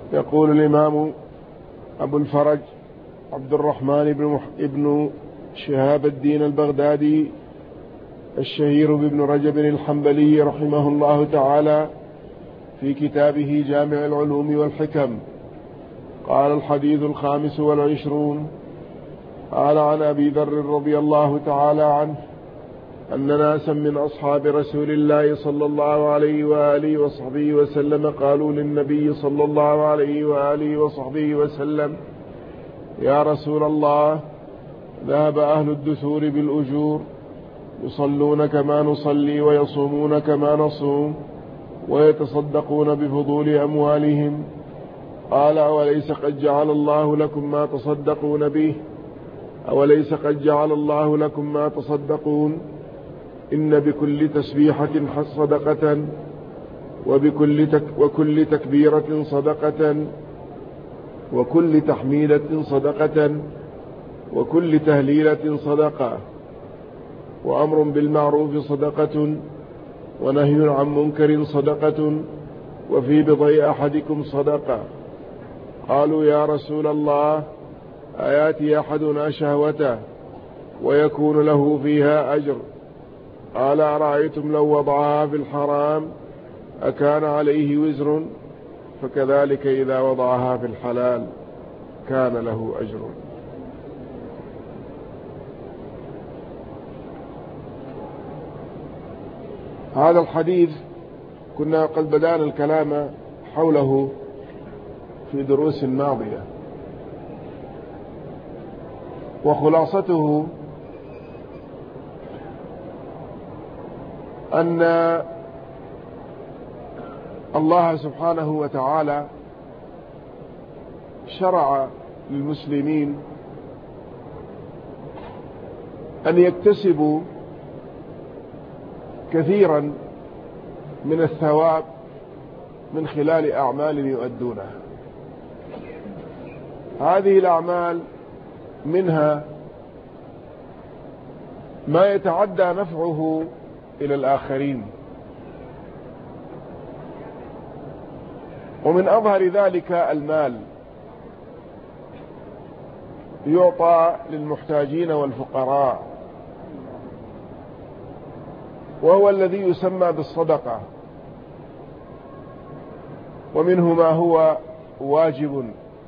يقول الإمام أبو الفرج عبد الرحمن ابن شهاب الدين البغدادي الشهير بابن رجب الحنبلي رحمه الله تعالى في كتابه جامع العلوم والحكم: قال: الحديث 25. قال عن أبي ذر رضي الله تعالى عنه أن ناسا من أصحاب رسول الله صلى الله عليه وآله وصحبه وسلم قالوا للنبي صلى الله عليه وآله وصحبه وسلم: يا رسول الله، ذهب أهل الدثور بالأجور، يصلون كما نصلي ويصومون كما نصوم ويتصدقون بفضول أموالهم. قال: أوليس قد جعل الله لكم ما تصدقون به؟ أوليس قد جعل الله لكم ما تصدقون؟ إن بكل تسبيحة صدقة، وكل تكبيرة صدقة، وكل تحميدة صدقة، وكل تهليلة صدقة، وأمر بالمعروف صدقة، ونهي عن منكر صدقة، وفي بضع أحدكم صدقة. قالوا: يا رسول الله، آياتي أحدنا شهوته ويكون له فيها أجر؟ قال: أرأيتم لو وضعها في الحرام أكان عليه وزر؟ فكذلك إذا وضعها في الحلال كان له أجر. هذا الحديث كنا قد بدأنا الكلام حوله في دروس ماضية، وخلاصته أن الله سبحانه وتعالى شرع للمسلمين أن يكتسبوا كثيرا من الثواب من خلال أعمال يؤدونها. هذه الأعمال منها ما يتعدى نفعه إلى الآخرين، ومن أظهر ذلك المال يعطى للمحتاجين والفقراء، وهو الذي يسمى بالصدقة. ومنه ما هو واجب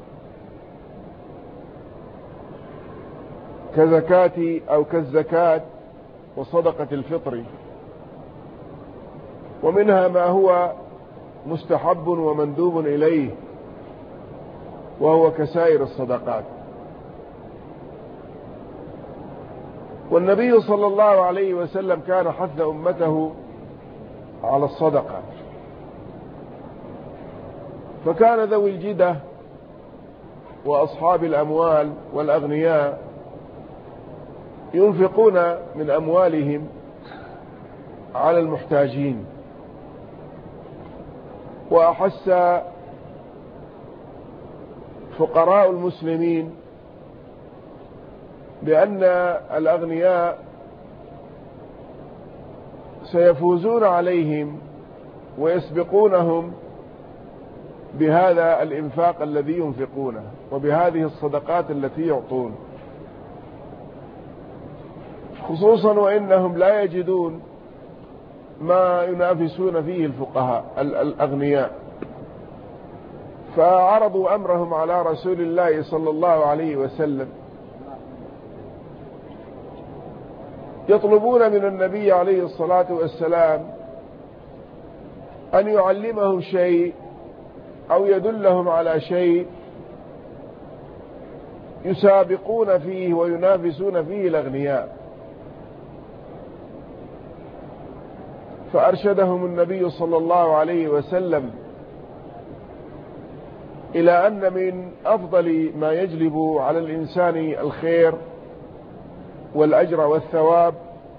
كزكاة أو كالزكاة وصدقة الفطر، ومنها ما هو مستحب ومندوب إليه، وهو كسائر الصدقات. والنبي صلى الله عليه وسلم كان حث أمته على الصدقة، فكان ذوي الجدة وأصحاب الأموال والأغنياء ينفقون من أموالهم على المحتاجين، وأحس فقراء المسلمين بأن الأغنياء سيفوزون عليهم ويسبقونهم بهذا الإنفاق الذي ينفقونه وبهذه الصدقات التي يعطون، خصوصا وإنهم لا يجدون ما ينافسون فيه الفقهاء الأغنياء. فعرضوا أمرهم على رسول الله صلى الله عليه وسلم، يطلبون من النبي عليه الصلاة والسلام أن يعلمهم شيء أو يدلهم على شيء يسابقون فيه وينافسون فيه الأغنياء. فأرشدهم النبي صلى الله عليه وسلم إلى أن من أفضل ما يجلب على الإنسان الخير والأجر والثواب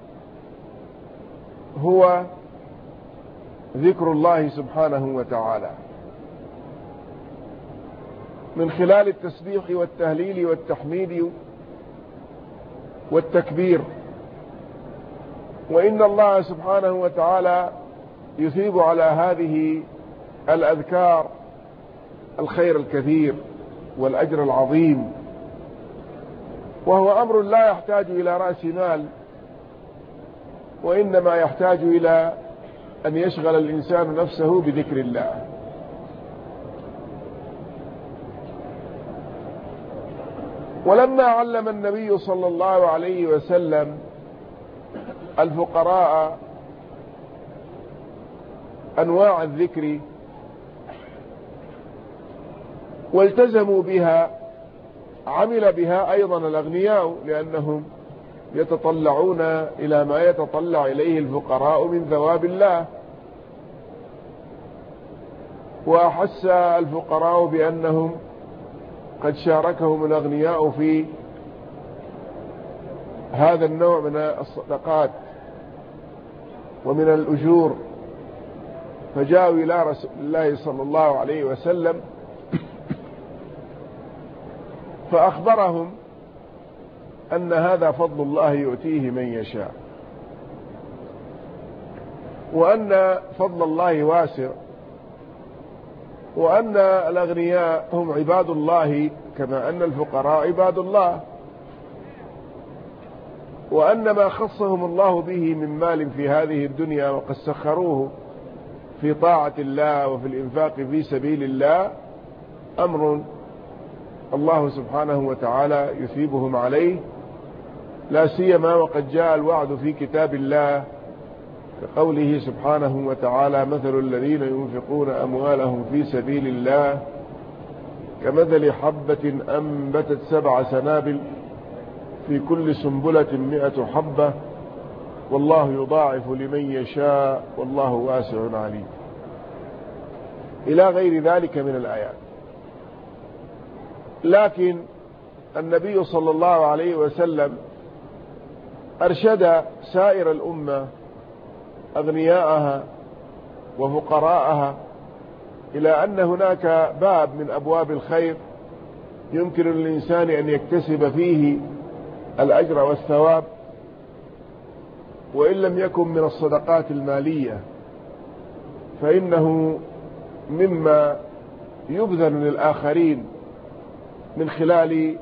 هو ذكر الله سبحانه وتعالى من خلال التسبيح والتهليل والتحميد والتكبير. وإن الله سبحانه وتعالى يثيب على هذه الأذكار الخير الكثير والأجر العظيم، وهو أمر لا يحتاج إلى رأس مال، وإنما يحتاج إلى أن يشغل الإنسان نفسه بذكر الله. ولما علم النبي صلى الله عليه وسلم الفقراء أنواع الذكر والتزموا بها، عمل بها أيضا الأغنياء، لأنهم يتطلعون إلى ما يتطلع إليه الفقراء من ثواب الله. وأحس الفقراء بأنهم قد شاركهم الأغنياء في هذا النوع من الصدقات ومن الأجور، فجاءوا إلى رسول الله صلى الله عليه وسلم فأخبرهم أن هذا فضل الله يؤتيه من يشاء، وأن فضل الله واسع، وأن الأغنياء هم عباد الله كما أن الفقراء عباد الله، وأن ما خصهم الله به من مال في هذه الدنيا وقد سخروه في طاعة الله وفي الإنفاق في سبيل الله أمر الله سبحانه وتعالى يثيبهم عليه، لا سيما وقد جاء الوعد في كتاب الله كقوله سبحانه وتعالى: مثل الذين ينفقون أموالهم في سبيل الله كمثل حبة أنبتت 7 سنابل في كل سنبلة 100 حبة والله يضاعف لمن يشاء والله واسع عليم، إلى غير ذلك من الآيات. لكن النبي صلى الله عليه وسلم أرشد سائر الأمة أغنياءها وفقراءها إلى أن هناك باب من أبواب الخير يمكن للإنسان أن يكتسب فيه الأجر والثواب، وإن لم يكن من الصدقات المالية فإنه مما يبذل للآخرين من خلال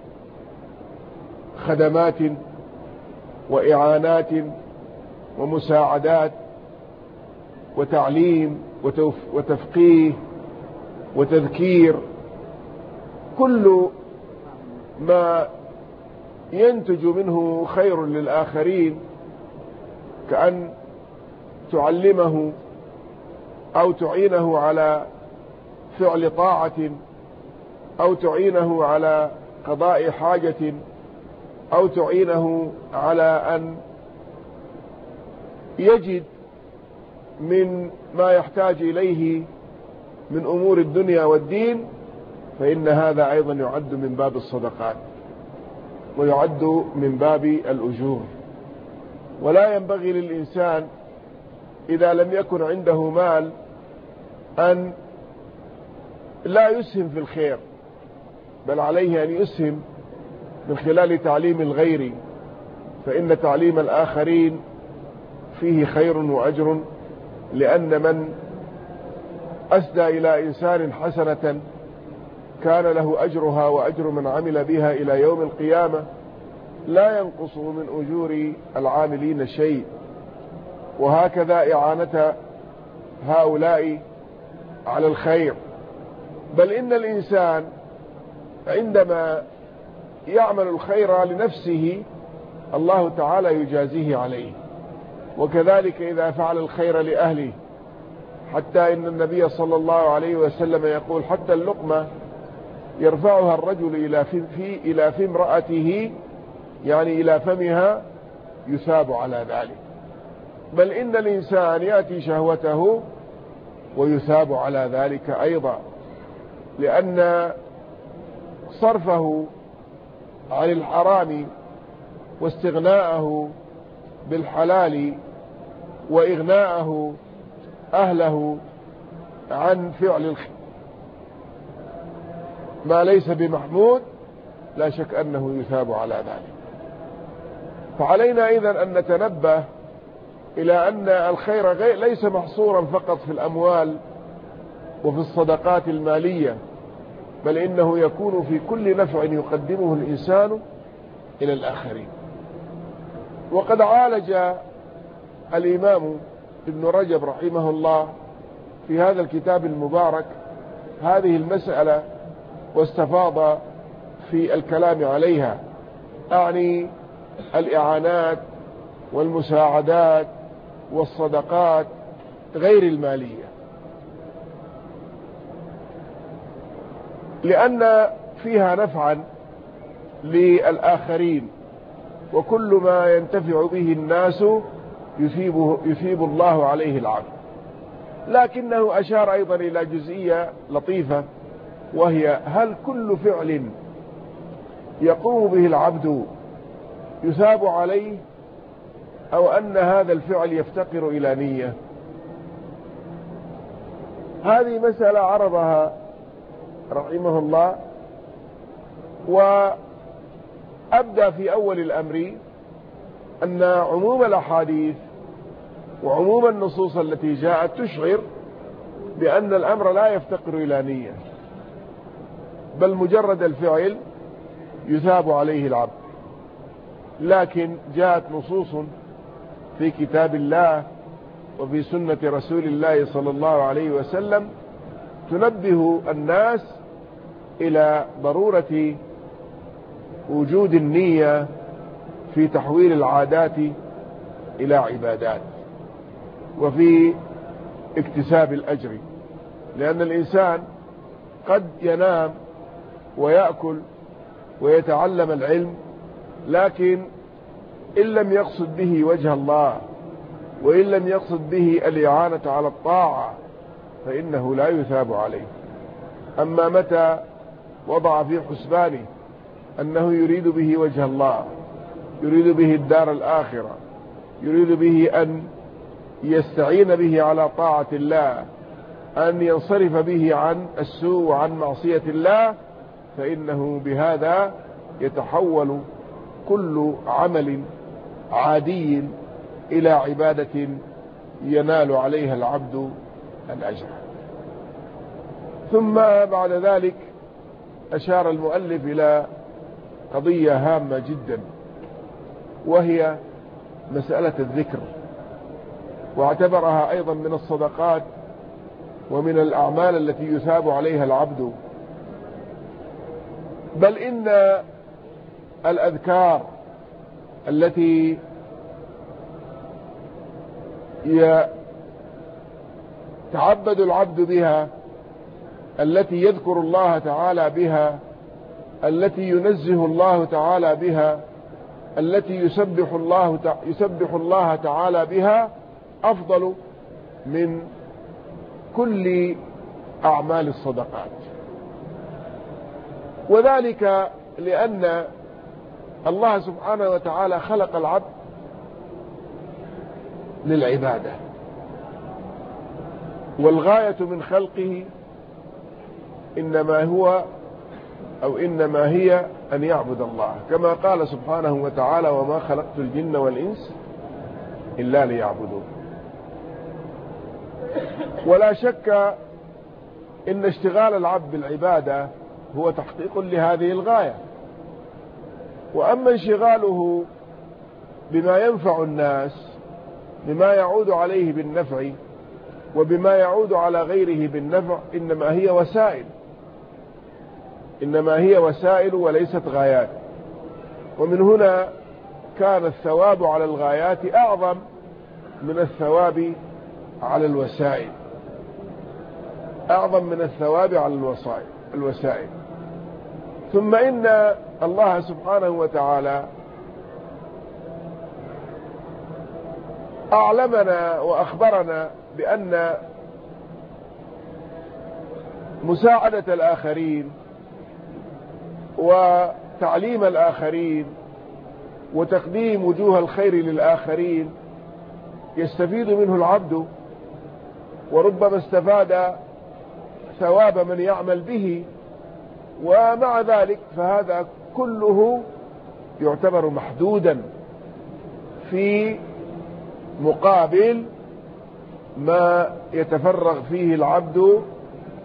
خدمات وإعانات ومساعدات وتعليم وتفقيه وتذكير، كل ما ينتج منه خير للآخرين، كأن تعلمه أو تعينه على فعل طاعة أو تعينه على قضاء حاجة أو تعينه على أن يجد من ما يحتاج إليه من أمور الدنيا والدين، فإن هذا أيضا يعد من باب الصدقات ويعد من باب الأجور. ولا ينبغي للإنسان إذا لم يكن عنده مال أن لا يسهم في الخير، بل عليه أن يسهم من خلال تعليم الغير، فإن تعليم الآخرين فيه خير وأجر، لأن من أسدى إلى إنسان حسنة كان له أجرها وأجر من عمل بها إلى يوم القيامة، لا ينقص من أجور العاملين شيء. وهكذا إعانة هؤلاء على الخير، بل إن الإنسان عندما يعمل الخير لنفسه الله تعالى يجازيه عليه، وكذلك إذا فعل الخير لأهله، حتى إن النبي صلى الله عليه وسلم يقول: حتى اللقمة يرفعها الرجل إلى في امرأته، يعني إلى فمها، يثاب على ذلك. بل إن الإنسان يأتي شهوته ويثاب على ذلك أيضا، لأن صرفه عن الحرام واستغناءه بالحلال وإغناءه أهله عن فعل ما ليس بمحمود لا شك أنه يثاب على ذلك. فعلينا إذن أن نتنبه إلى أن الخير ليس محصورا فقط في الأموال وفي الصدقات المالية، بل إنه يكون في كل نفع يقدمه الإنسان إلى الآخرين. وقد عالج الإمام ابن رجب رحمه الله في هذا الكتاب المبارك هذه المسألة واستفاض في الكلام عليها، أعني الإعانات والمساعدات والصدقات غير المالية، لأن فيها نفعا للآخرين، وكل ما ينتفع به الناس يثيب الله عليه العبد. لكنه أشار أيضا إلى جزئية لطيفة، وهي هل كل فعل يقوم به العبد يثاب عليه، أو أن هذا الفعل يفتقر إلى نية؟ هذه مسألة عرضها رحمه الله، وأبدأ في أول الأمر أن عموم الأحاديث وعموم النصوص التي جاءت تشعر بأن الأمر لا يفتقر إلى نية، بل مجرد الفعل يثاب عليه العبد. لكن جاءت نصوص في كتاب الله وفي سنة رسول الله صلى الله عليه وسلم تنبه الناس إلى ضرورة وجود النية في تحويل العادات إلى عبادات وفي اكتساب الأجر، لأن الإنسان قد ينام ويأكل ويتعلم العلم، لكن إن لم يقصد به وجه الله وإن لم يقصد به الإعانة على الطاعة فإنه لا يثاب عليه. أما متى وضع في حسبانه أنه يريد به وجه الله، يريد به الدار الآخرة، يريد به أن يستعين به على طاعة الله، أن ينصرف به عن السوء وعن معصية الله، فإنه بهذا يتحول كل عمل عادي إلى عبادة ينال عليها العبد الأجر. ثم بعد ذلك أشار المؤلف إلى قضية هامة جدا، وهي مسألة الذكر، واعتبرها أيضا من الصدقات ومن الأعمال التي يثاب عليها العبد. بل إن الأذكار التي يتعبد العبد بها، التي يذكر الله تعالى بها، التي ينزه الله تعالى بها، التي يسبح الله تعالى بها، أفضل من كل أعمال الصدقات. وذلك لأن الله سبحانه وتعالى خلق العبد للعبادة، والغاية من خلقه إنما هي أن يعبد الله، كما قال سبحانه وتعالى: وما خلقت الجن والإنس إلا ليعبدون. ولا شك إن اشتغال العبد بالعبادة هو تحقيق لهذه الغاية. وأما انشغاله بما ينفع الناس، بما يعود عليه بالنفع وبما يعود على غيره بالنفع، إنما هي وسائل وليست غايات. ومن هنا كان الثواب على الغايات أعظم من الثواب على الوسائل، أعظم من الثواب على الوسائل. ثم إن الله سبحانه وتعالى أعلمنا وأخبرنا بأن مساعدة الآخرين وتعليم الآخرين وتقديم وجوه الخير للآخرين يستفيد منه العبد، وربما استفاد ثواب من يعمل به، ومع ذلك فهذا كله يعتبر محدودا في مقابل ما يتفرغ فيه العبد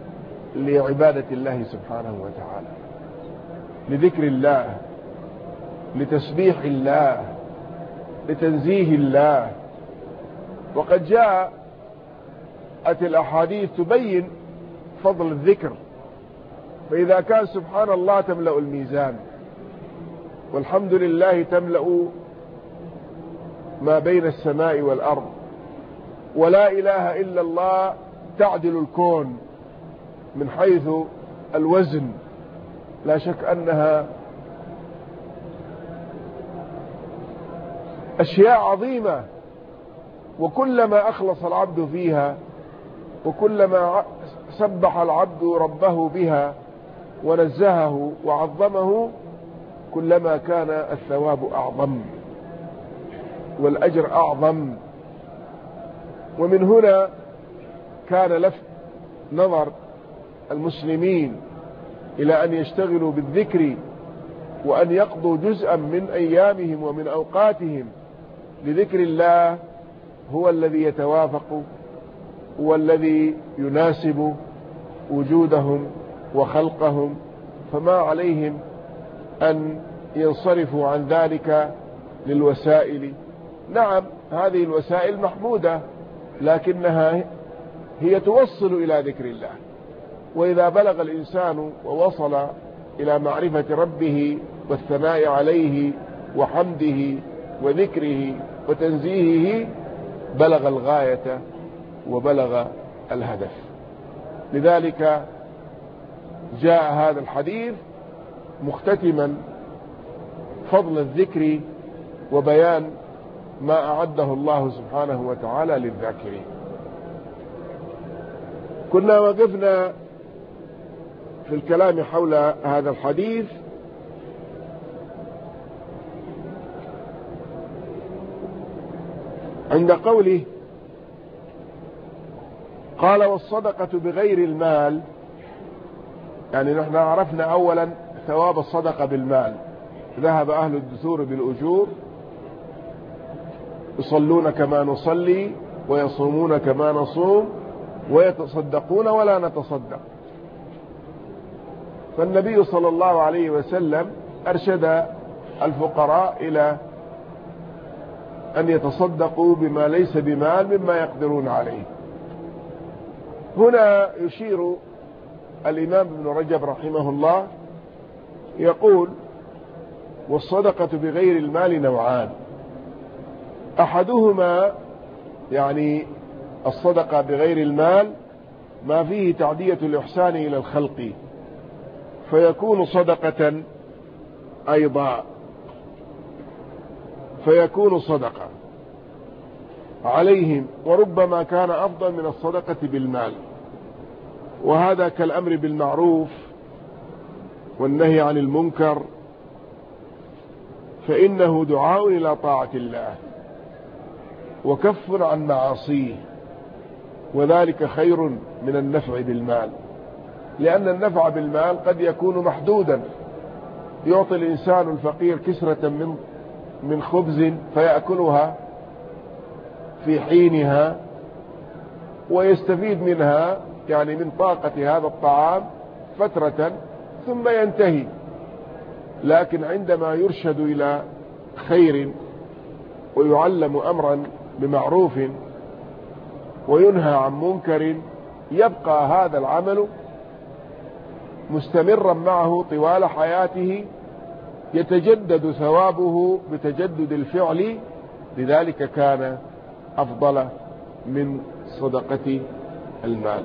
لعبادة الله سبحانه وتعالى، لذكر الله، لتسبيح الله، لتنزيه الله. وقد جاءت الأحاديث تبين فضل الذكر، فإذا كان سبحان الله تملأ الميزان، والحمد لله تملأ ما بين السماء والأرض، ولا إله إلا الله تعدل الكون من حيث الوزن، لا شك أنها أشياء عظيمة، وكلما أخلص العبد فيها وكلما سبح العبد ربه بها ونزهه وعظمه كلما كان الثواب أعظم والأجر أعظم. ومن هنا كان لفت نظر المسلمين إلى أن يشتغلوا بالذكر، وأن يقضوا جزءا من أيامهم ومن أوقاتهم لذكر الله، هو الذي يتوافق والذي يناسب وجودهم وخلقهم، فما عليهم أن ينصرفوا عن ذلك للوسائل. نعم هذه الوسائل محمودة، لكنها هي توصل إلى ذكر الله، وإذا بلغ الإنسان ووصل إلى معرفة ربه والثناء عليه وحمده وذكره وتنزيهه بلغ الغاية وبلغ الهدف. لذلك جاء هذا الحديث مختتما فضل الذكر وبيان ما أعده الله سبحانه وتعالى للذاكرين. كنا وقفنا في الكلام حول هذا الحديث عند قوله قال والصدقة بغير المال، يعني نحن عرفنا أولا ثواب الصدقة بالمال، ذهب أهل الدثور بالأجور، يصلون كما نصلي ويصومون كما نصوم ويتصدقون ولا نتصدق. فالنبي صلى الله عليه وسلم أرشد الفقراء إلى أن يتصدقوا بما ليس بمال مما يقدرون عليه. هنا يشير الإمام ابن رجب رحمه الله يقول والصدقة بغير المال نوعان، أحدهما يعني الصدقة بغير المال ما فيه تعدية الإحسان إلى الخلق فيكون صدقة أيضا، فيكون صدقة عليهم، وربما كان أفضل من الصدقة بالمال. وهذا كالأمر بالمعروف والنهي عن المنكر، فإنه دعاء إلى طاعة الله وكف عن معاصيه، وذلك خير من النفع بالمال، لأن النفع بالمال قد يكون محدودا، يعطي الإنسان الفقير كسرة من خبز فيأكلها في حينها ويستفيد منها، يعني من طاقة هذا الطعام فترة ثم ينتهي. لكن عندما يرشد إلى خير ويعلم أمرا بمعروف وينهى عن منكر يبقى هذا العمل مستمرا معه طوال حياته، يتجدد ثوابه بتجدد الفعل، لذلك كان أفضل من صدقة المال.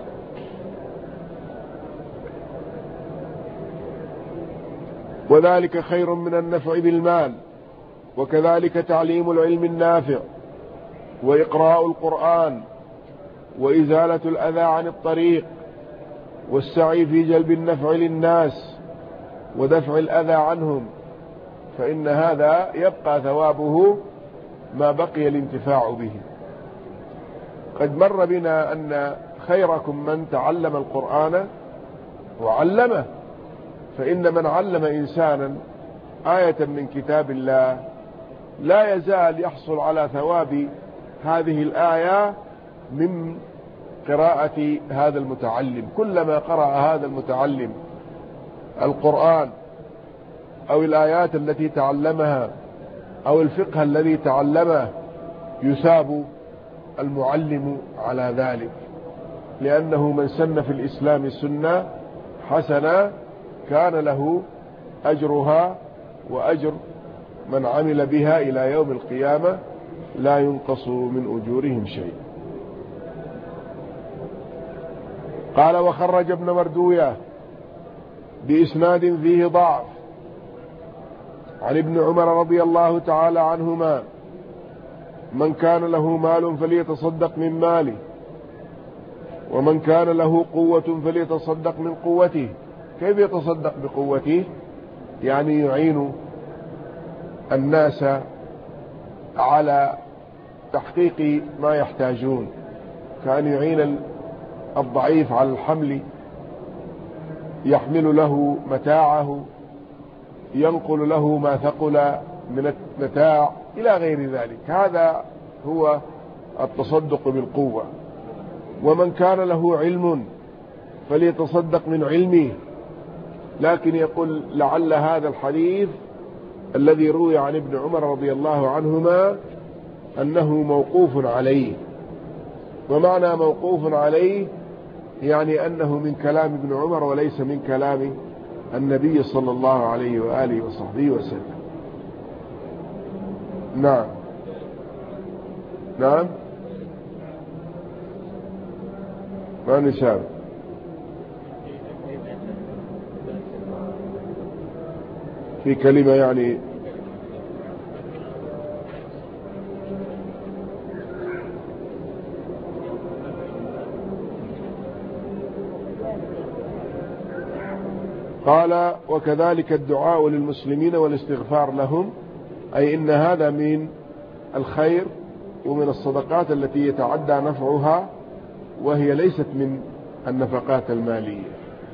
وذلك خير من النفع بالمال، وكذلك تعليم العلم النافع وإقراء القرآن وإزالة الأذى عن الطريق والسعي في جلب النفع للناس ودفع الأذى عنهم، فإن هذا يبقى ثوابه ما بقي الانتفاع به. قد مر بنا أن خيركم من تعلم القرآن وعلمه، فإن من علم إنسانا آية من كتاب الله لا يزال يحصل على ثواب هذه الآية قراءة هذا المتعلم. كلما قرأ هذا المتعلم القرآن أو الآيات التي تعلمها أو الفقه الذي تعلمه يثاب المعلم على ذلك، لأنه من سن في الإسلام سنة حسنة كان له أجرها وأجر من عمل بها إلى يوم القيامة لا ينقص من أجورهم شيء. قال وخرج ابن مردوية بإسناد فيه ضعف عن ابن عمر رضي الله تعالى عنهما: من كان له مال فليتصدق من ماله، ومن كان له قوة فليتصدق من قوته. كيف يتصدق بقوته؟ يعني يعين الناس على تحقيق ما يحتاجون، كان يعين الضعيف على الحمل، يحمل له متاعه، ينقل له ما ثقل من المتاع إلى غير ذلك. هذا هو التصدق بالقوة. ومن كان له علم فليتصدق من علمه، لكن يقول لعل هذا الحديث الذي روي عن ابن عمر رضي الله عنهما أنه موقوف عليه. ومعنى موقوف عليه يعني أنه من كلام ابن عمر وليس من كلام النبي صلى الله عليه وآله وصحبه وسلم. نعم نعم ما نشاء. في كلمة يعني قال وكذلك الدعاء للمسلمين والاستغفار لهم، أي إن هذا من الخير ومن الصدقات التي يتعدى نفعها، وهي ليست من النفقات المالية.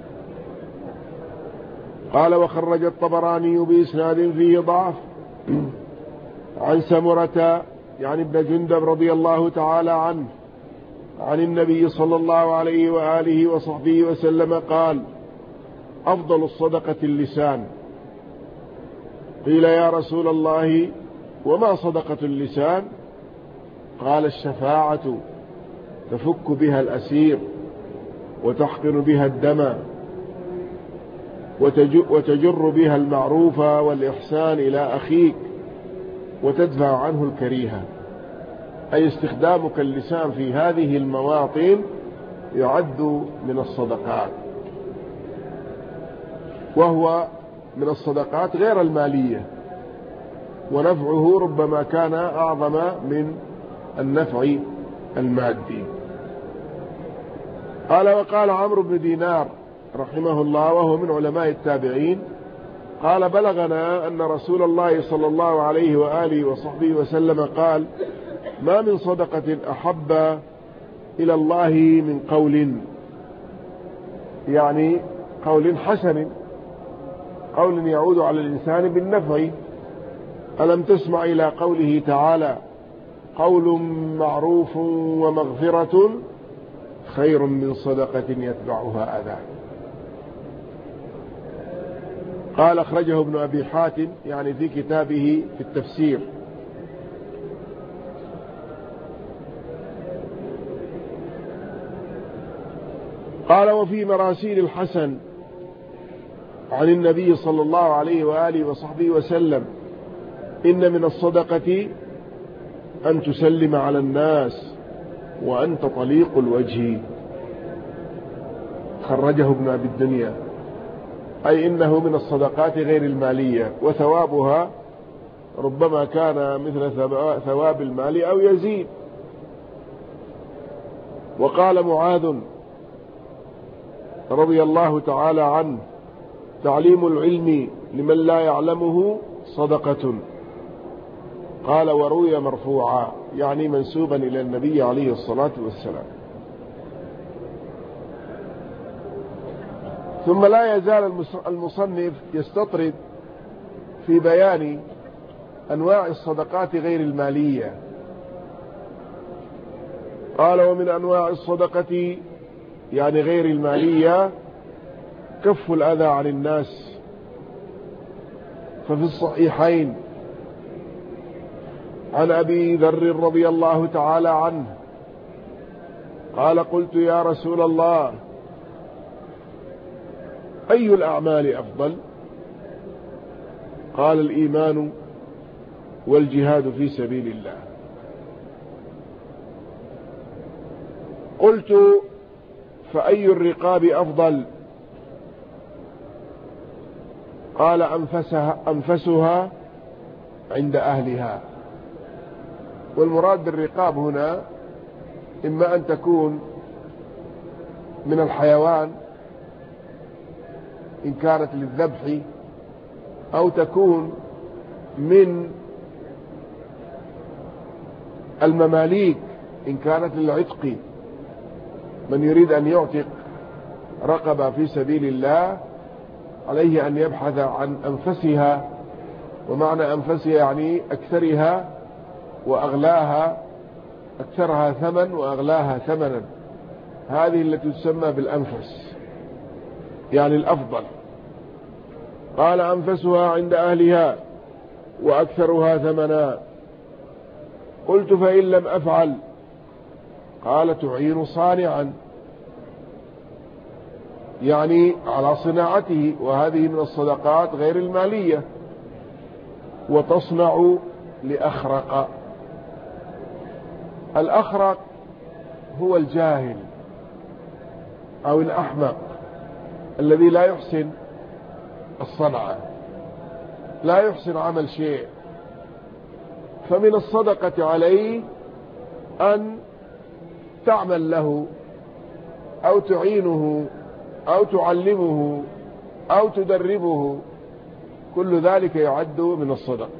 قال وخرج الطبراني بإسناد فيه ضعف عن سمرة يعني ابن جندب رضي الله تعالى عنه عن النبي صلى الله عليه وآله وصحبه وسلم قال: أفضل الصدقة اللسان. قيل يا رسول الله وما صدقة اللسان؟ قال: الشفاعة، تفك بها الأسير وتحقن بها الدم وتجر بها المعروف والإحسان إلى أخيك وتدفع عنه الكريهة. أي استخدامك اللسان في هذه المواطن يعد من الصدقات، وهو من الصدقات غير المالية، ونفعه ربما كان أعظم من النفع المادي. قال وقال عمرو بن دينار رحمه الله وهو من علماء التابعين قال: بلغنا أن رسول الله صلى الله عليه وآله وصحبه وسلم قال: ما من صدقة أحب إلى الله من قول، يعني قول حسن، قول يعود على الإنسان بالنفع. ألم تسمع إلى قوله تعالى: قول معروف ومغفرة خير من صدقة يتبعها أذى. قال أخرجه ابن أبي حاتم يعني في كتابه في التفسير. قال وفي مراسيل الحسن عن النبي صلى الله عليه وآله وصحبه وسلم: إن من الصدقة أن تسلم على الناس وأنت طليق الوجه. خرجه ابن أبي الدنيا، أي إنه من الصدقات غير المالية، وثوابها ربما كان مثل ثواب المال أو يزيد. وقال معاذ رضي الله تعالى عنه: تعليم العلم لمن لا يعلمه صدقة. قال وروي مرفوعا يعني منسوبا إلى النبي عليه الصلاة والسلام. ثم لا يزال المصنف يستطرد في بيان أنواع الصدقات غير المالية. قال ومن أنواع الصدقة يعني غير المالية كف الأذى عن الناس. ففي الصحيحين عن أبي ذر رضي الله تعالى عنه قال قلت يا رسول الله أي الأعمال أفضل؟ قال الإيمان والجهاد في سبيل الله. قلت فأي الرقاب أفضل؟ قال أنفسها عند أهلها. والمراد بالرقاب هنا إما أن تكون من الحيوان إن كانت للذبح، أو تكون من المماليك إن كانت للعتق. من يريد أن يعتق رقبة في سبيل الله عليه أن يبحث عن أنفسها، ومعنى أنفسها يعني أكثرها وأغلاها، أكثرها ثمن وأغلاها ثمنا، هذه التي تسمى بالأنفس يعني الأفضل. قال أنفسها عند أهلها وأكثرها ثمنا. قلت فإن لم أفعل؟ قال تعين صانعا يعني على صناعته، وهذه من الصدقات غير المالية. وتصنع لأخرق. الأخرق هو الجاهل أو الأحمق الذي لا يحسن الصنعة، لا يحسن عمل شيء، فمن الصدقة عليه أن تعمل له أو تعينه أو تعلمه أو تدربه، كل ذلك يعد من الصدقة.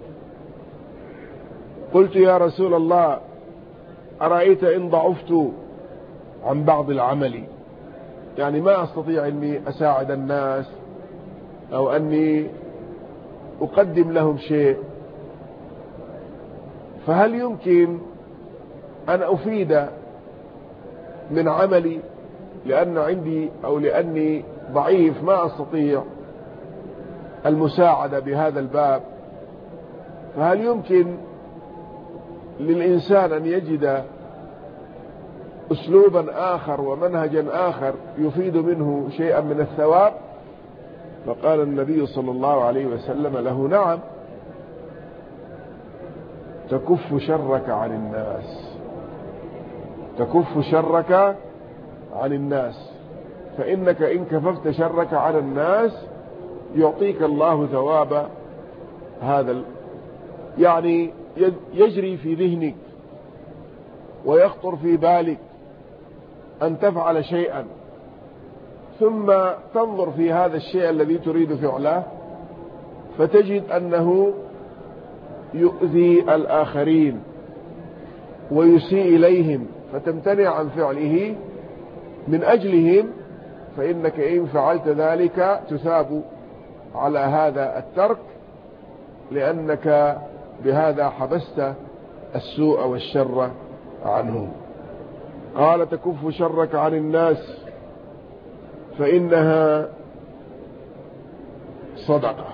قلت يا رسول الله أرأيت إن ضعفت عن بعض العمل، يعني ما أستطيع أني أساعد الناس أو أني أقدم لهم شيء، فهل يمكن أن أفيد من عملي لأن عندي أو لأني ضعيف ما أستطيع المساعدة بهذا الباب؟ فهل يمكن للإنسان أن يجد أسلوبا آخر ومنهجا آخر يفيد منه شيئا من الثواب؟ فقال النبي صلى الله عليه وسلم له نعم، تكف شرك عن الناس، تكف شرك عن الناس، فإنك إن كففت شرك عن الناس يعطيك الله ثواب هذا. يعني يجري في ذهنك ويخطر في بالك أن تفعل شيئا، ثم تنظر في هذا الشيء الذي تريد فعله فتجد أنه يؤذي الآخرين ويسيء إليهم، فتمتنع عن فعله من أجلهم، فإنك إن فعلت ذلك تثاب على هذا الترك، لأنك بهذا حبست السوء والشر عنهم. قال تكف شرك عن الناس فإنها صدقة.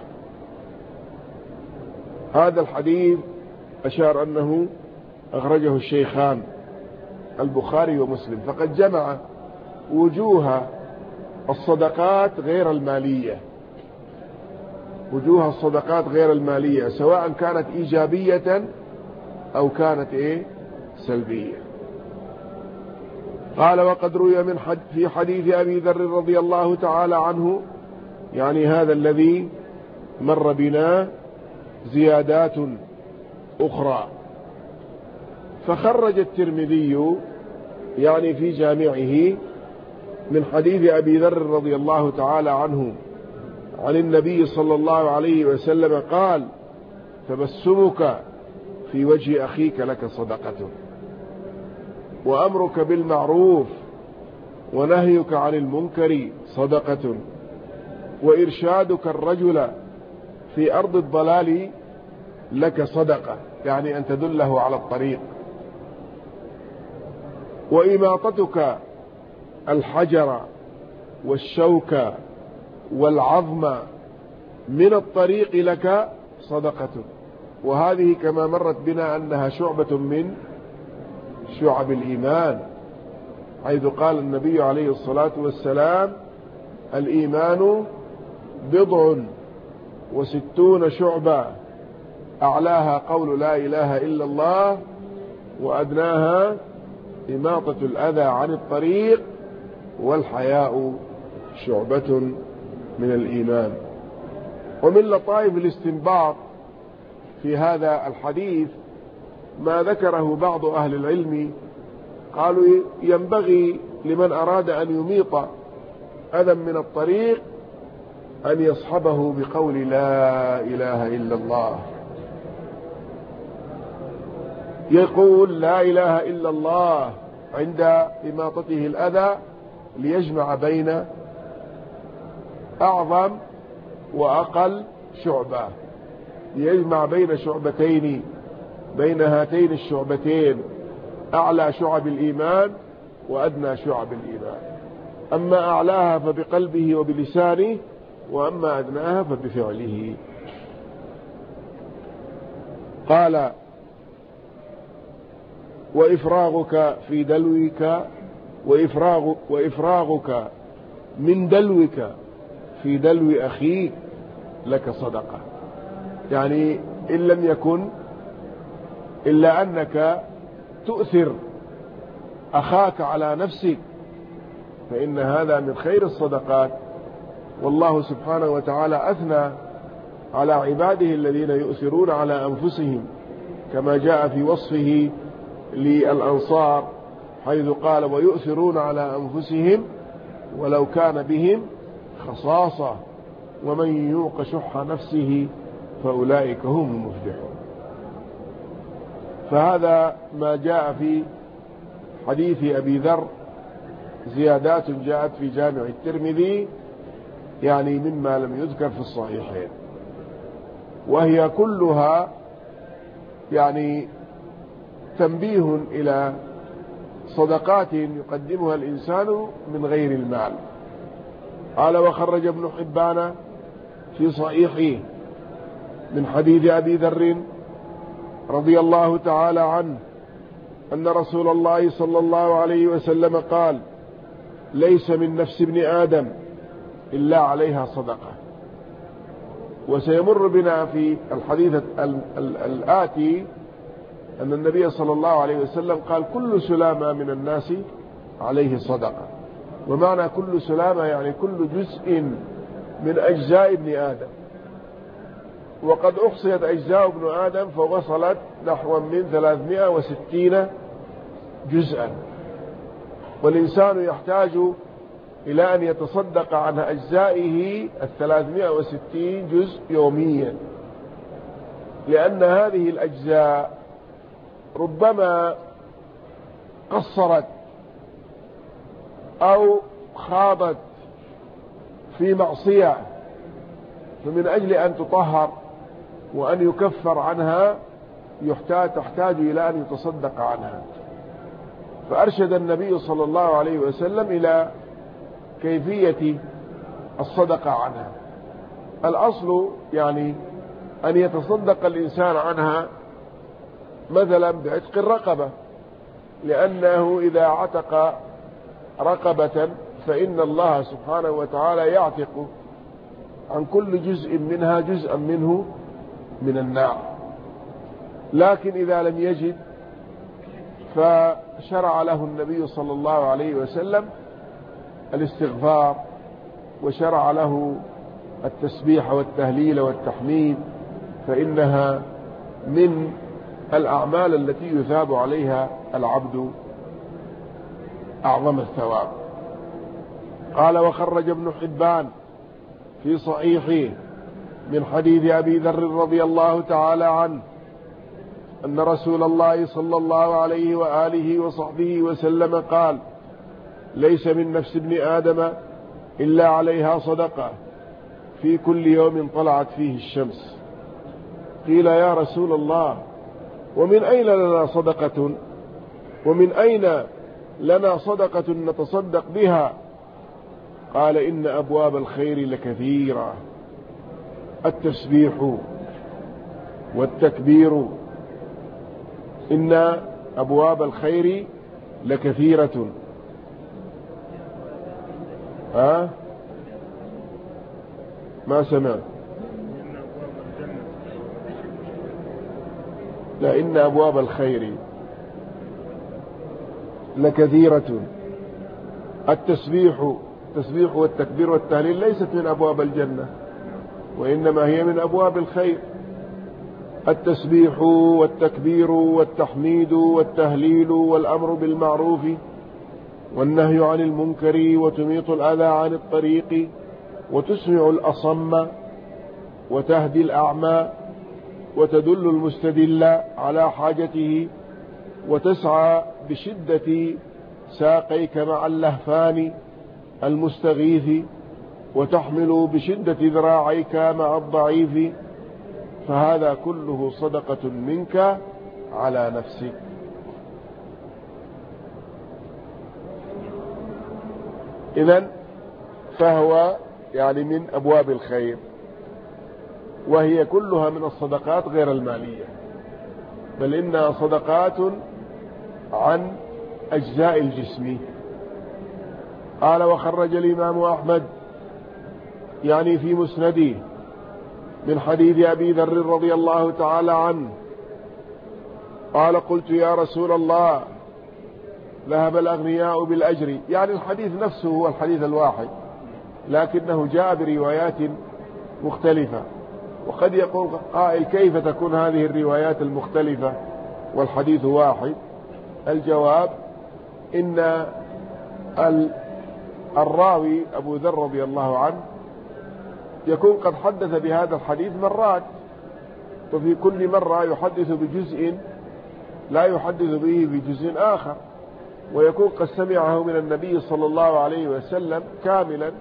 هذا الحديث أشار أنه أخرجه الشيخان البخاري ومسلم، فقد جمع وجوه الصدقات غير المالية، وجوه الصدقات غير المالية سواء كانت إيجابية أو كانت سلبية. قال وقد روي في حديث أبي ذر رضي الله تعالى عنه، يعني هذا الذي مر بنا، زيادات أخرى. فخرج الترمذي يعني في جامعه من حديث أبي ذر رضي الله تعالى عنه عن النبي صلى الله عليه وسلم قال تبسمك في وجه أخيك لك صدقة، وأمرك بالمعروف ونهيك عن المنكر صدقة، وإرشادك الرجل في أرض الضلال لك صدقة، يعني أن تدله على الطريق. وإماطتك الحجر والشوك والعظم من الطريق لك صدقة. وهذه كما مرت بنا أنها شعبة من شعب الإيمان، حيث قال النبي عليه الصلاة والسلام: الإيمان 69 شعبة، أعلاها قول لا إله إلا الله، وأدناها إماطة الأذى عن الطريق، والحياء شعبة من الإيمان. ومن لطائف الاستنباط في هذا الحديث ما ذكره بعض أهل العلم، قالوا ينبغي لمن أراد أن يميط أذى من الطريق أن يصحبه بقول لا إله إلا الله، يقول لا إله إلا الله عند إماطته الأذى ليجمع بين أعظم وأقل شعبة، ليجمع بين شعبتين، بين هاتين الشعبتين، أعلى شعب الإيمان وأدنى شعب الإيمان. أما أعلاها فبقلبه وبلسانه، وأما أدناها فبفعله. قال: وإفراغك في دلوك، وإفراغك من دلوك في دلو أخيك لك صدقة. يعني إن لم يكن إلا أنك تؤثر أخاك على نفسك، فإن هذا من خير الصدقات. والله سبحانه وتعالى أثنى على عباده الذين يؤثرون على أنفسهم، كما جاء في وصفه للأنصار، حيث قال: ويؤثرون على أنفسهم ولو كان بهم خصاصة ومن يوق شح نفسه فأولئك هم المفلحون. فهذا ما جاء في حديث أبي ذر، زيادات جاءت في جامع الترمذي، يعني مما لم يذكر في الصحيحين، وهي كلها يعني تنبيه إلى صدقات يقدمها الإنسان من غير المال. قال: وخرج ابن حبان في صحيحه من حديث أبي ذر رضي الله تعالى عنه أن رسول الله صلى الله عليه وسلم قال: ليس من نفس ابن آدم إلا عليها صدقة. وسيمر بنا في الحديث الآتي أن النبي صلى الله عليه وسلم قال: كل سلامة من الناس عليه صدقة. ومعنى كل سلامة يعني كل جزء من أجزاء ابن آدم، وقد أحصيت أجزاء ابن آدم فوصلت نحو من 360 جزءا، والإنسان يحتاج إلى أن يتصدق عن أجزائه 360 جزء يوميا، لأن هذه الأجزاء ربما قصرت أو خاضت في معصية، فمن أجل أن تطهر وأن يكفر عنها تحتاج إلى أن يتصدق عنها. فأرشد النبي صلى الله عليه وسلم إلى كيفية الصدقة عنها. الأصل يعني أن يتصدق الإنسان عنها مثلا بعتق الرقبة، لأنه إذا عتق رقبة فإن الله سبحانه وتعالى يعتق عن كل جزء منها جزءا منه من النار. لكن إذا لم يجد فشرع له النبي صلى الله عليه وسلم الاستغفار، وشرع له التسبيح والتهليل والتحميد، فإنها من الأعمال التي يثاب عليها العبد أعظم الثواب. قال: وخرج ابن حبان في صحيحه من حديث أبي ذر رضي الله تعالى عنه أن رسول الله صلى الله عليه وآله وصحبه وسلم قال: ليس من نفس ابن آدم إلا عليها صدقة في كل يوم طلعت فيه الشمس. قيل: يا رسول الله، ومن أين لنا صدقة؟ ومن أين لنا صدقة نتصدق بها. قال إن أبواب الخير لكثيرة، التسبيح والتكبير، إن أبواب الخير لكثيرة. ما سمعت. لا، إن أبواب الخير لكثيرة. التسبيح والتكبير والتهليل ليست من أبواب الجنة، وإنما هي من أبواب الخير. التسبيح والتكبير والتحميد والتهليل والأمر بالمعروف والنهي عن المنكر وتميط الأذى عن الطريق وتسمع الأصم وتهدي الأعمى وتدل المستدل على حاجته وتسعى بشدة ساقيك مع اللهفان المستغيث وتحمل بشدة ذراعيك مع الضعيف، فهذا كله صدقة منك على نفسك. إذن فهو يعني من أبواب الخير، وهي كلها من الصدقات غير المالية، بل إنها صدقات عن أجزاء الجسم. قال وخرج الإمام أحمد يعني في مسنده من حديث أبي ذر رضي الله تعالى عنه قال قلت يا رسول الله ذهب الأغنياء بالأجر، يعني الحديث نفسه هو الحديث الواحد لكنه جاء بروايات مختلفة. وقد يقول قائل كيف تكون هذه الروايات المختلفة والحديث واحد؟ الجواب إن الراوي أبو ذر رضي الله عنه يكون قد حدث بهذا الحديث مرات، وفي كل مرة يحدث بجزء لا يحدث به بجزء آخر، ويكون قد سمعه من النبي صلى الله عليه وسلم كاملا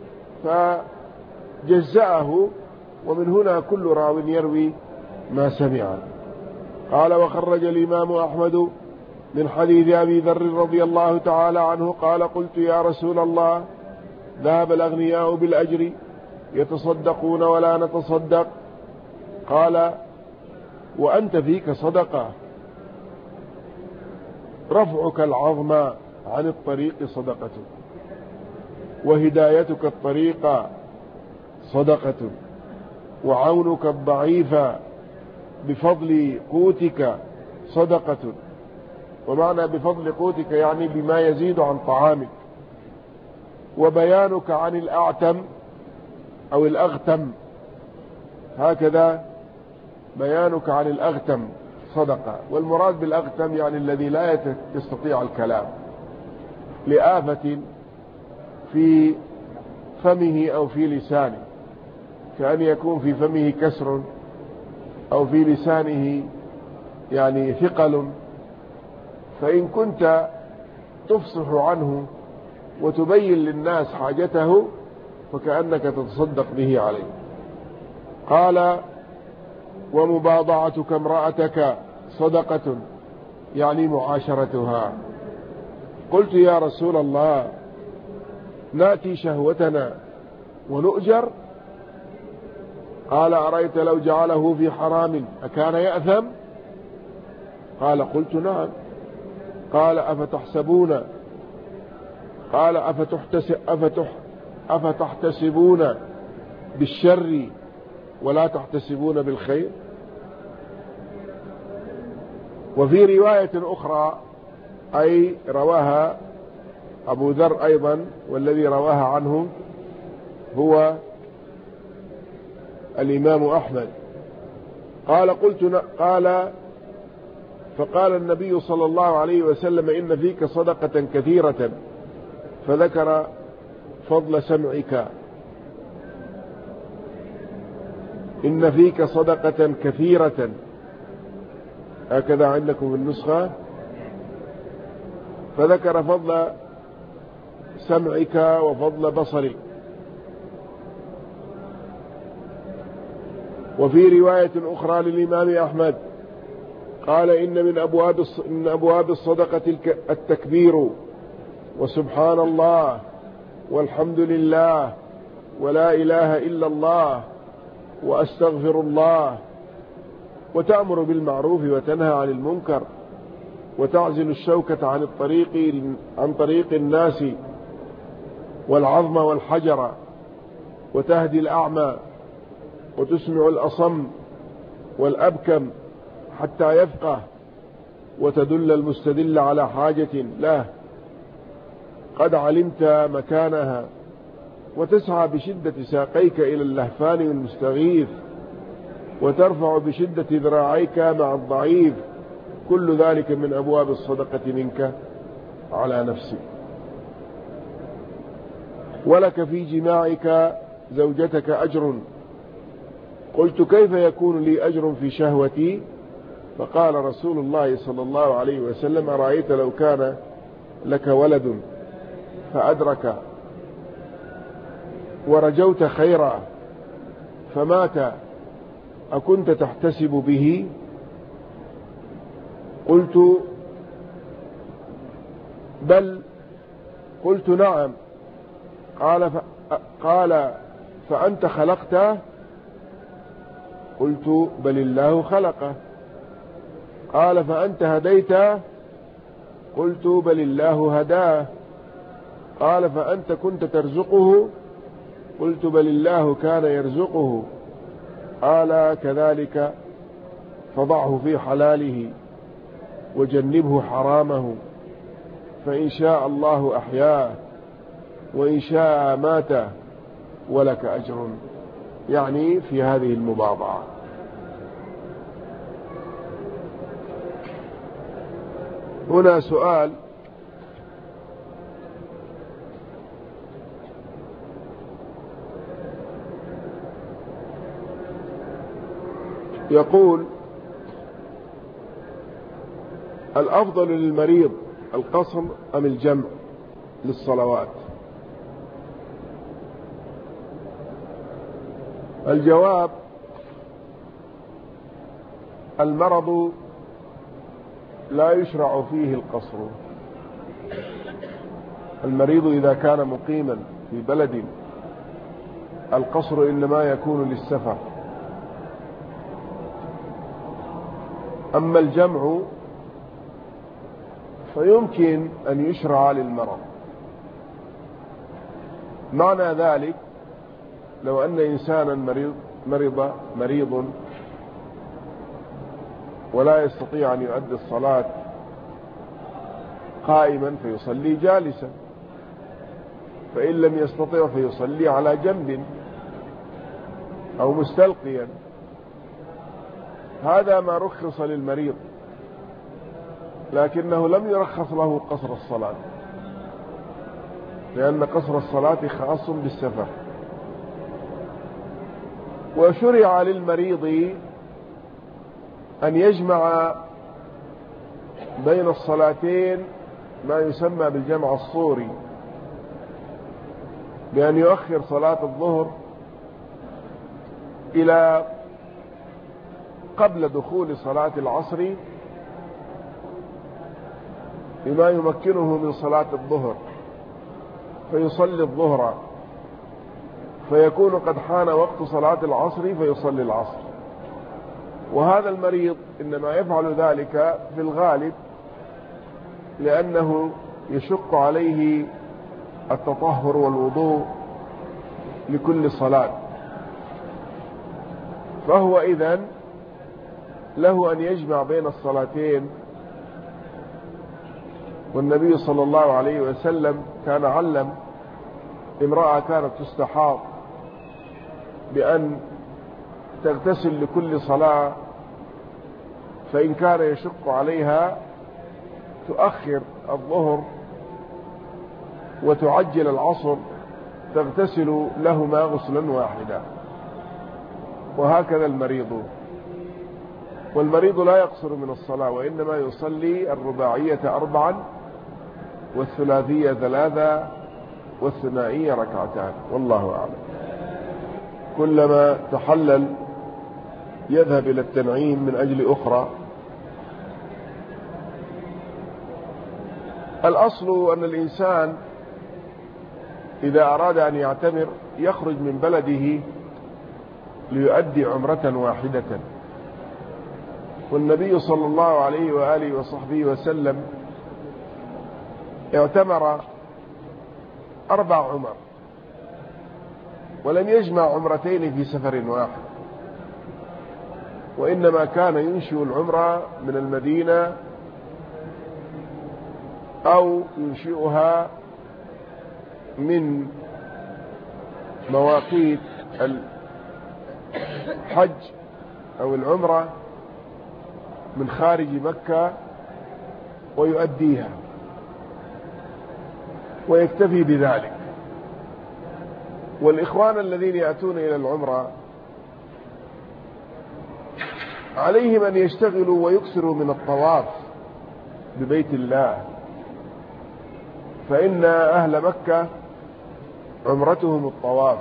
فجزأه، ومن هنا كل راو يروي ما سمع. قال وخرج الإمام أحمد من حديث أبي ذر رضي الله تعالى عنه قال قلت يا رسول الله ذهب الأغنياء بالأجر يتصدقون ولا نتصدق، قال وأنت فيك صدقة، رفعك العظم عن الطريق صدقة، وهدايتك الطريق صدقة، وعونك الضعيف بفضل قوتك صدقة. ومعنى بفضل قوتك يعني بما يزيد عن طعامك. وبيانك عن الأعتم أو الأغتم، هكذا بيانك عن الأغتم صدقة. والمراد بالأغتم يعني الذي لا يستطيع الكلام لآفة في فمه أو في لسانه، كأن يكون في فمه كسر أو في لسانه يعني ثقل، فإن كنت تفصح عنه وتبين للناس حاجته فكأنك تتصدق به عليه. قال ومباضعتك امرأتك صدقة، يعني معاشرتها. قلت يا رسول الله نأتي شهوتنا ونؤجر؟ قال أرأيت لو جعله في حرام أكان يأثم؟ قال قلت نعم. قال أفتحسبون، قال أفتحتسبون بالشر ولا تحتسبون بالخير؟ وفي رواية أخرى أي رواها أبو ذر أيضا، والذي رواها عنه هو الإمام أحمد، قال فقال النبي صلى الله عليه وسلم إن فيك صدقة كثيرة، فذكر فضل سمعك، إن فيك صدقة كثيرة، هكذا عندكم النسخة، فذكر فضل سمعك وفضل بصرك. وفي رواية أخرى للإمام أحمد قال إن من أبواب الصدقة التكبير وسبحان الله والحمد لله ولا إله إلا الله وأستغفر الله، وتأمر بالمعروف وتنهى عن المنكر، وتعزل الشوكة عن طريق الناس والعظم والحجر، وتهدي الأعمى، وتسمع الأصم والأبكم حتى يفقه، وتدل المستدل على حاجة له قد علمت مكانها، وتسعى بشدة ساقيك إلى اللهفان والمستغيث، وترفع بشدة ذراعيك مع الضعيف، كل ذلك من أبواب الصدقة منك على نفسك. ولك في جماعك زوجتك أجر. قلت كيف يكون لي أجر في شهوتي؟ فقال رسول الله صلى الله عليه وسلم أرأيت لو كان لك ولد فأدرك ورجوت خيرا فمات أكنت تحتسب به؟ قلت بل. قلت نعم. قال فأنت خلقته؟ قلت بل الله خلقه. قال فأنت هديته؟ قلت بل الله هداه. قال فأنت كنت ترزقه؟ قلت بل الله كان يرزقه. قال كذلك فضعه في حلاله وجنبه حرامه، فإن شاء الله أحياه وإن شاء ماته ولك أجر، يعني في هذه المباضعة. هنا سؤال: يقول الأفضل للمريض القصر أم الجمع للصلوات؟ الجواب: المرض لا يشرع فيه القصر. المريض إذا كان مقيما في بلد القصر إنما يكون للسفر. أما الجمع فيمكن أن يشرع للمرض. معنى ذلك لو أن إنسانا مريض ولا يستطيع أن يؤدي الصلاة قائما فيصلي جالسا، فإن لم يستطيع فيصلي على جنب أو مستلقيا. هذا ما رخص للمريض، لكنه لم يرخص له قصر الصلاة، لأن قصر الصلاة خاص بالسفر. وشرع للمريض أن يجمع بين الصلاتين ما يسمى بالجمع الصوري، بأن يؤخر صلاة الظهر إلى قبل دخول صلاة العصر بما يمكنه من صلاة الظهر، فيصلي الظهر، فيكون قد حان وقت صلاة العصر فيصلي العصر. وهذا المريض إنما يفعل ذلك في الغالب لأنه يشق عليه التطهر والوضوء لكل صلاة، فهو إذن له أن يجمع بين الصلاتين. والنبي صلى الله عليه وسلم كان علم امرأة كانت تستحاض بأن تغتسل لكل صلاة، فإن كان يشق عليها تؤخر الظهر وتعجل العصر، تغتسل لهما غسلا واحدا. وهكذا المريض. والمريض لا يقصر من الصلاة، وإنما يصلي الرباعية 4 والثلاثية 3 والثنائية 2. والله أعلم. كلما تحلل يذهب إلى التنعيم من أجل أخرى. الأصل أن الإنسان إذا أراد أن يعتمر يخرج من بلده ليؤدي عمرة واحدة، والنبي صلى الله عليه وآله وصحبه وسلم اعتمر 4 عمر ولم يجمع عمرتين في سفر واحد، وإنما كان ينشئ العمرة من المدينة أو ينشئها من مواقيت الحج أو العمرة من خارج مكة ويؤديها ويكتفي بذلك. والإخوان الذين يأتون إلى العمرة عليهم أن يشتغلوا ويكثروا من الطواف ببيت الله، فإن أهل مكة عمرتهم الطواف.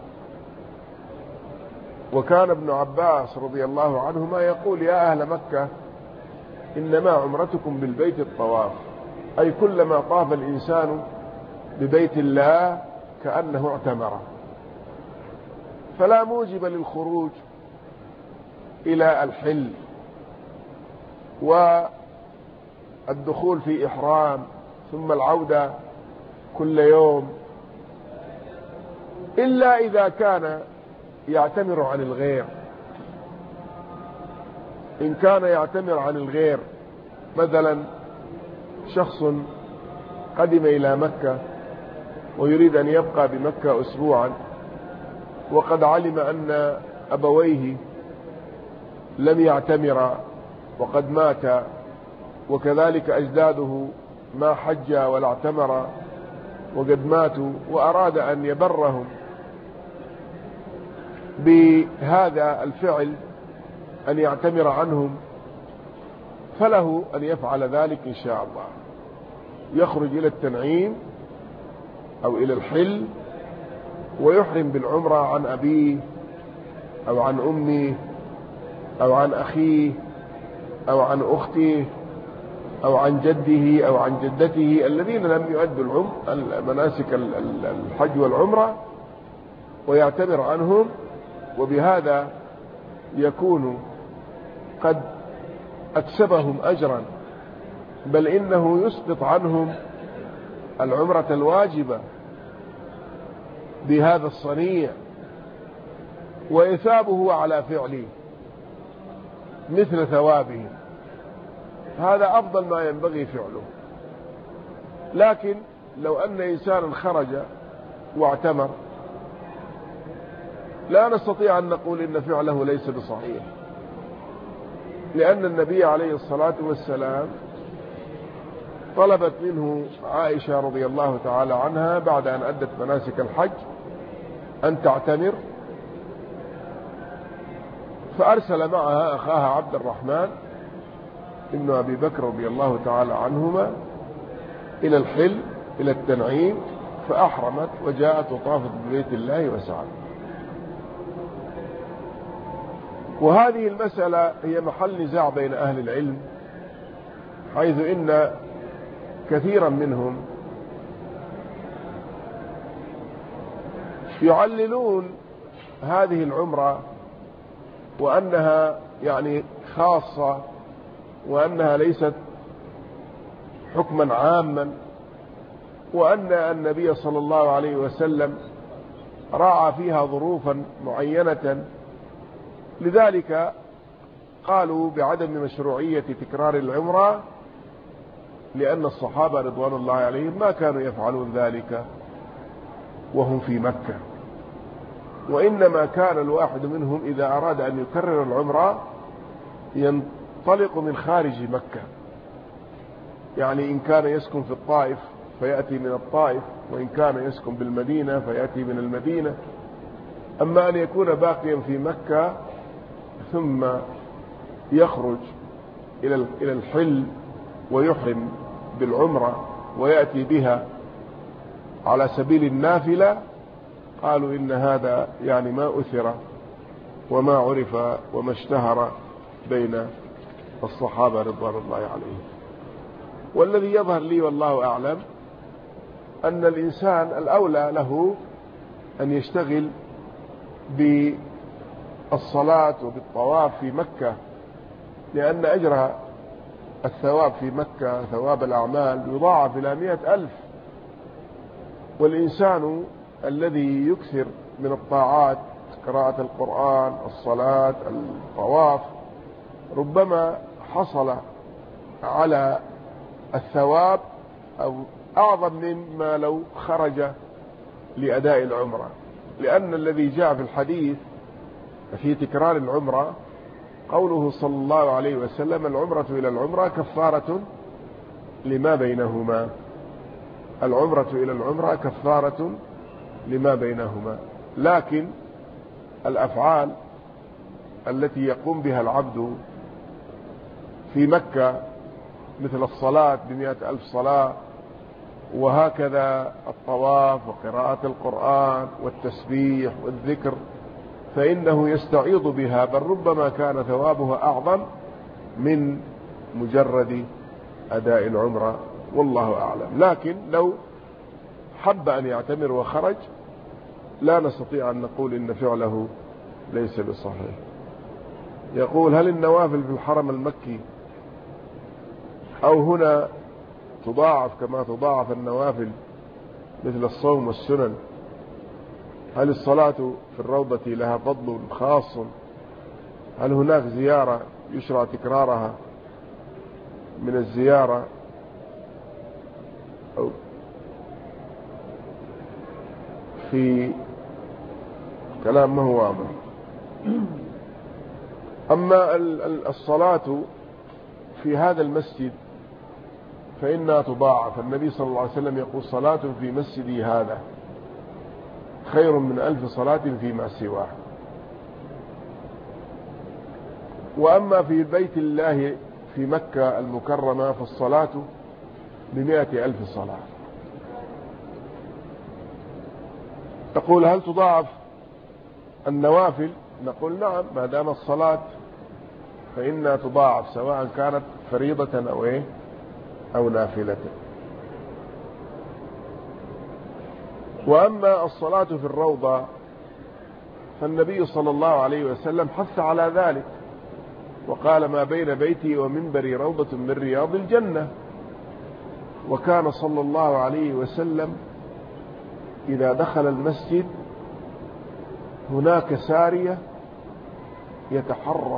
وكان ابن عباس رضي الله عنهما يقول: يا أهل مكة إنما عمرتكم بالبيت الطواف، أي كلما طاف الإنسان ببيت الله كأنه اعتمر، فلا موجب للخروج إلى الحل والدخول في إحرام ثم العودة كل يوم، إلا إذا كان يعتمر عن الغير. إن كان يعتمر عن الغير، مثلا شخص قدم إلى مكة ويريد أن يبقى بمكة أسبوعا، وقد علم أن أبويه لم يعتمر وقد مات، وكذلك أجداده ما حج ولا اعتمر وقد ماتوا، وأراد أن يبرهم بهذا الفعل أن يعتمر عنهم، فله أن يفعل ذلك إن شاء الله. يخرج إلى التنعيم أو إلى الحل ويحرم بالعمرة عن أبيه أو عن أمه أو عن أخيه أو عن أخته أو عن جده أو عن جدته الذين لم يؤدوا مناسك الحج والعمرة، ويعتمر عنهم، وبهذا يكون قد أكسبهم أجرا، بل إنه يسقط عنهم العمرة الواجبة بهذا الصنيع، وإثابه على فعله مثل ثوابهم. هذا أفضل ما ينبغي فعله. لكن لو أن إنسانا خرج واعتمر لا نستطيع أن نقول إن فعله ليس بصحيح، لأن النبي عليه الصلاة والسلام طلبت منه عائشة رضي الله تعالى عنها بعد أن أدت مناسك الحج أن تعتمر، فأرسل معها أخاها عبد الرحمن ابن أبي بكر رضي الله تعالى عنهما إلى الحل إلى التنعيم، فأحرمت وجاءت وطافت ببيت الله وسعت. وهذه المسألة هي محل نزاع بين أهل العلم، حيث إن كثيرا منهم يعللون هذه العمرة وأنها يعني خاصة، وأنها ليست حكما عاما، وأن النبي صلى الله عليه وسلم راعى فيها ظروفا معينة، لذلك قالوا بعدم مشروعية تكرار العمرة، لأن الصحابة رضوان الله عليهم ما كانوا يفعلون ذلك وهم في مكة، وإنما كان الواحد منهم إذا أراد أن يكرر العمرة ينطلق من خارج مكة، يعني إن كان يسكن في الطائف فيأتي من الطائف، وإن كان يسكن بالمدينة فيأتي من المدينة. أما أن يكون باقيا في مكة ثم يخرج إلى الحل ويحرم بالعمرة ويأتي بها على سبيل النافلة، قالوا إن هذا يعني ما أثر وما عرف وما اشتهر بين الصحابة رضوان الله عليهم. والذي يظهر لي والله أعلم أن الإنسان الأولى له أن يشتغل بالصلاة وبالطواف في مكة، لأن أجر الثواب في مكة ثواب الأعمال يضاعف إلى 100,000. والإنسان الذي يكثر من الطاعات قراءة القرآن، الصلاة، الطواف، ربما حصل على الثواب أو أعظم مما لو خرج لأداء العمرة، لأن الذي جاء في الحديث في تكرار العمرة قوله صلى الله عليه وسلم: العمرة إلى العمرة كفارة لما بينهما. العمرة إلى العمرة كفارة لما بينهما. لكن الأفعال التي يقوم بها العبد في مكة مثل الصلاة ب100,000 صلاة، وهكذا الطواف وقراءة القرآن والتسبيح والذكر، فإنه يستعيض بها، بل ربما كان ثوابها أعظم من مجرد أداء العمرة، والله أعلم. لكن لو حب أن يعتمر وخرج لا نستطيع أن نقول إن فعله ليس بصحيح. يقول: هل النوافل في الحرم المكي أو هنا تضاعف كما تضاعف النوافل مثل الصوم والسنن؟ هل الصلاة في الروضة لها فضل خاص؟ هل هناك زيارة يشرع تكرارها من الزيارة أو في كلام ما هو واضح؟ أما الصلاة في هذا المسجد فإنها تضاعف. النبي صلى الله عليه وسلم يقول: صلاة في مسجدي هذا خير من 1000 صلاة فيما سواه. وأما في بيت الله في مكة المكرمة فالصلاة ب100,000 صلاة. تقول: هل تضاعف النوافل؟ نقول: نعم، ما دام الصلاة فإنها تضاعف سواء كانت فريضة أو نافلة. وأما الصلاة في الروضة فالنبي صلى الله عليه وسلم حث على ذلك، وقال: ما بين بيتي ومنبري روضة من رياض الجنة. وكان صلى الله عليه وسلم إذا دخل المسجد هناك سارية يتحرى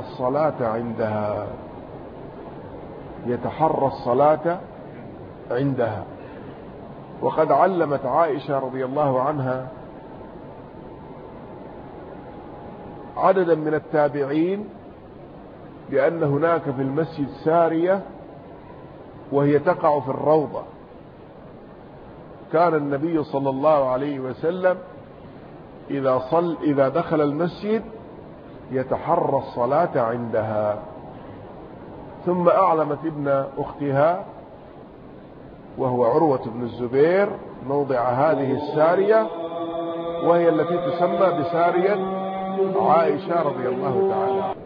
الصلاة عندها. وقد علمت عائشة رضي الله عنها عددا من التابعين بأن هناك في المسجد سارية وهي تقع في الروضة. كان النبي صلى الله عليه وسلم إذا دخل المسجد يتحرى الصلاة عندها. ثم أعلمت ابن أختها وهو عروة بن الزبير موضع هذه السارية، وهي التي تسمى بسارية عائشة رضي الله تعالى.